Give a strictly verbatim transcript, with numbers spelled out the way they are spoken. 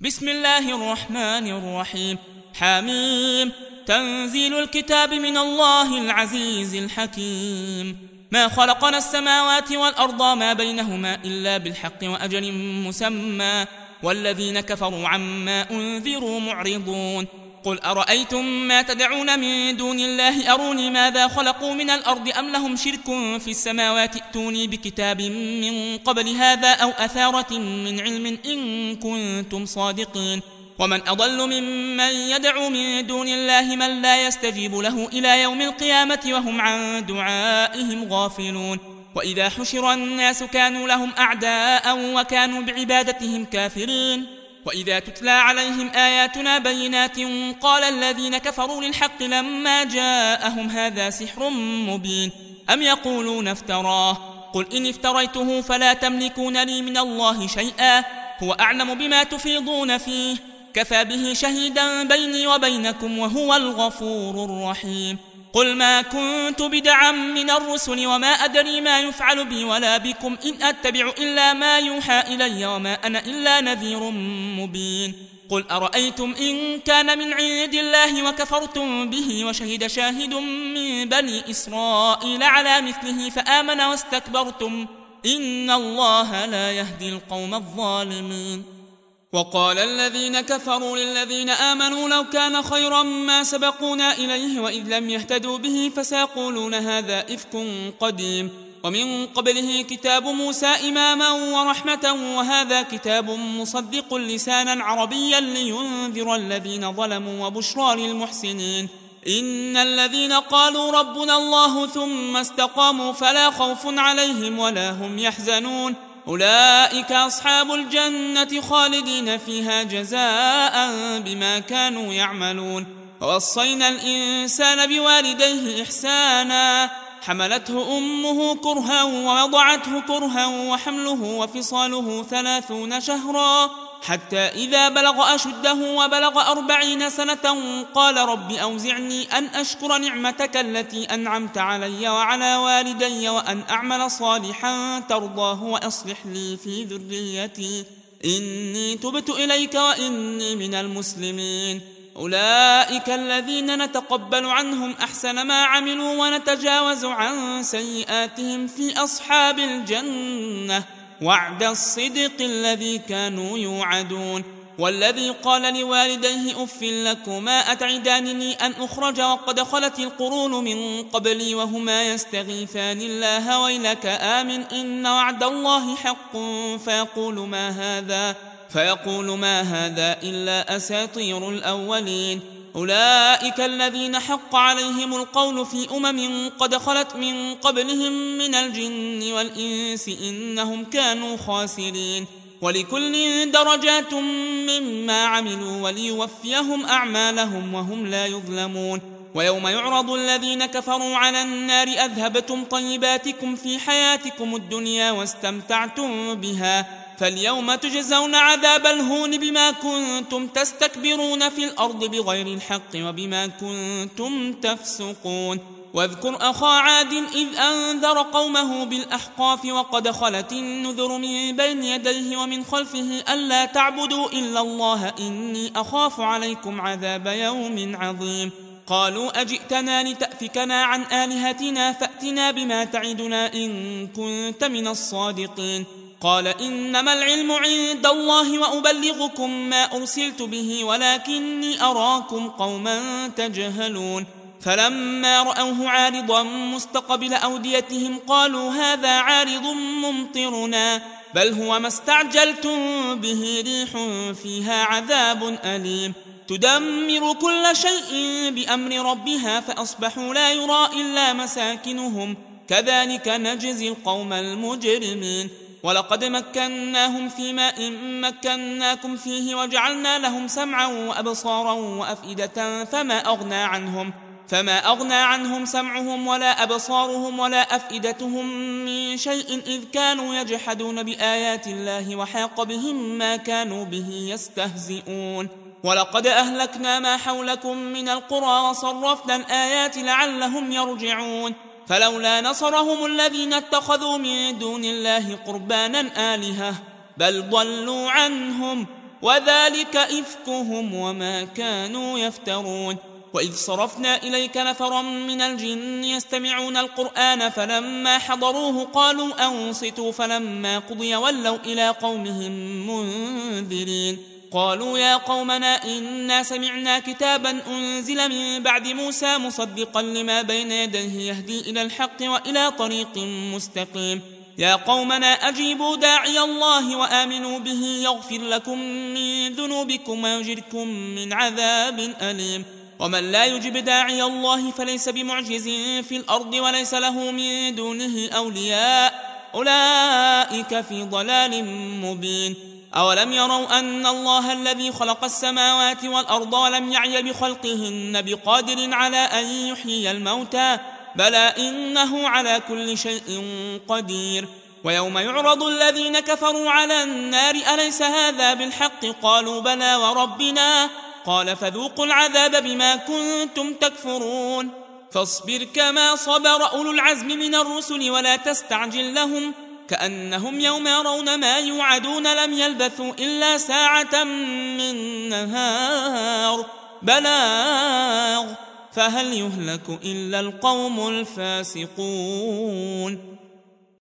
بسم الله الرحمن الرحيم. حميم. تنزيل الكتاب من الله العزيز الحكيم. ما خلقنا السماوات والأرض ما بينهما إلا بالحق وأجل مسمى والذين كفروا عما أنذروا معرضون. قل أرأيتم ما تدعون من دون الله أروني ماذا خلقوا من الأرض أم لهم شرك في السماوات ائتوني بكتاب من قبل هذا أو أثارة من علم إن كنتم صادقين. ومن أضل ممن يدعو من دون الله من لا يستجيب له إلى يوم القيامة وهم عن دعائهم غافلون. وإذا حشر الناس كانوا لهم أعداء وكانوا بعبادتهم كافرين. وإذا تتلى عليهم آياتنا بينات قال الذين كفروا للحق لما جاءهم هذا سحر مبين أم يقولون افتراه قل إن افتريته فلا تملكون لي من الله شيئا هو أعلم بما تفيضون فيه كفى به شهيدا بيني وبينكم وهو الغفور الرحيم. قل ما كنت بدعا من الرسل وما أدري ما يفعل بي ولا بكم إن أتبع إلا ما يوحى إلي وما أنا إلا نذير مبين. قل أرأيتم إن كان من عند الله وكفرتم به وشهد شاهد من بني إسرائيل على مثله فآمن واستكبرتم إن الله لا يهدي القوم الظالمين. وقال الذين كفروا للذين آمنوا لو كان خيرا ما سبقونا إليه وإذ لم يهتدوا به فسيقولون هذا إفك قديم ومن قبله كتاب موسى إماما ورحمة وهذا كتاب مصدق لسانا عربيا لينذر الذين ظلموا وبشرى للمحسنين. إن الذين قالوا ربنا الله ثم استقاموا فلا خوف عليهم ولا هم يحزنون أولئك أصحاب الجنة خالدين فيها جزاء بما كانوا يعملون. ووصينا الإنسان بوالديه إحسانا حملته أمه كرها ووضعته كرها وحمله وفصاله ثلاثون شهرا حتى إذا بلغ أشده وبلغ أربعين سنة قال رب أوزعني أن أشكر نعمتك التي أنعمت علي وعلى والدي وأن أعمل صالحا ترضاه وأصلح لي في ذريتي إني تبت إليك وإني من المسلمين. أولئك الذين نتقبل عنهم أحسن ما عملوا ونتجاوز عن سيئاتهم في أصحاب الجنة وعد الصدق الذي كانوا يوعدون. والذي قال لوالديه أف لكما أتعدانني أن أخرج وقد خلت القرون من قبلي وهما يستغيثان الله ويلك آمن إن وعد الله حق فيقول ما هذا فيقول ما هذا إلا أساطير الأولين. أولئك الذين حق عليهم القول في أمم قد خلت من قبلهم من الجن والإنس إنهم كانوا خاسرين. ولكل درجات مما عملوا وليوفيهم أعمالهم وهم لا يظلمون. ويوم يعرض الذين كفروا على النار أذهبتم طيباتكم في حياتكم الدنيا واستمتعتم بها فاليوم تجزون عذاب الهون بما كنتم تستكبرون في الأرض بغير الحق وبما كنتم تفسقون. واذكر أخا عاد إذ أنذر قومه بالأحقاف وقد خلت النذر من بين يديه ومن خلفه ألا تعبدوا إلا الله إني أخاف عليكم عذاب يوم عظيم. قالوا أجئتنا لتأفكنا عن آلهتنا فأتنا بما تعدنا إن كنت من الصادقين. قال إنما العلم عند الله وأبلغكم ما أرسلت به ولكني أراكم قوما تجهلون. فلما رأوه عارضا مستقبل أوديتهم قالوا هذا عارض ممطرنا بل هو ما استعجلتم به ريح فيها عذاب أليم تدمر كل شيء بأمر ربها فأصبحوا لا يرى إلا مساكنهم كذلك نجزي القوم المجرمين. ولقد مكناهم في ماء مكناكم فيه وجعلنا لهم سمعا وأبصارا وأفئدة فما أغنى عنهم فما أغنى عنهم سمعهم ولا أبصارهم ولا أفئدتهم من شيء إذ كانوا يجحدون بآيات الله وحاق بهم ما كانوا به يستهزئون. ولقد أهلكنا ما حولكم من القرى وصرفنا الآيات لعلهم يرجعون. فلولا نصرهم الذين اتخذوا من دون الله قربانا آلهة بل ضلوا عنهم وذلك إفكهم وما كانوا يفترون. وإذ صرفنا إليك نفرا من الجن يستمعون القرآن فلما حضروه قالوا أنصتوا فلما قضي ولوا إلى قومهم منذرين. قالوا يا قومنا إنا سمعنا كتابا أنزل من بعد موسى مصدقا لما بين يديه يهدي إلى الحق وإلى طريق مستقيم. يا قومنا أجيبوا داعي الله وآمنوا به يغفر لكم من ذنوبكم ويجركم من عذاب أليم. ومن لا يجب داعي الله فليس بمعجز في الأرض وليس له من دونه أولياء أولئك في ضلال مبين. أولم يروا أن الله الذي خلق السماوات والأرض ولم يعي بخلقهن بقادر على أن يحيي الموتى بلى إنه على كل شيء قدير. ويوم يعرض الذين كفروا على النار أليس هذا بالحق قالوا بلى وربنا قال فذوقوا العذاب بما كنتم تكفرون. فاصبر كما صبر أولو العزم من الرسل ولا تستعجل لهم كأنهم يوم يرون ما يوعدون لم يلبثوا إلا ساعة من نهار بلاغ فهل يهلك إلا القوم الفاسقون.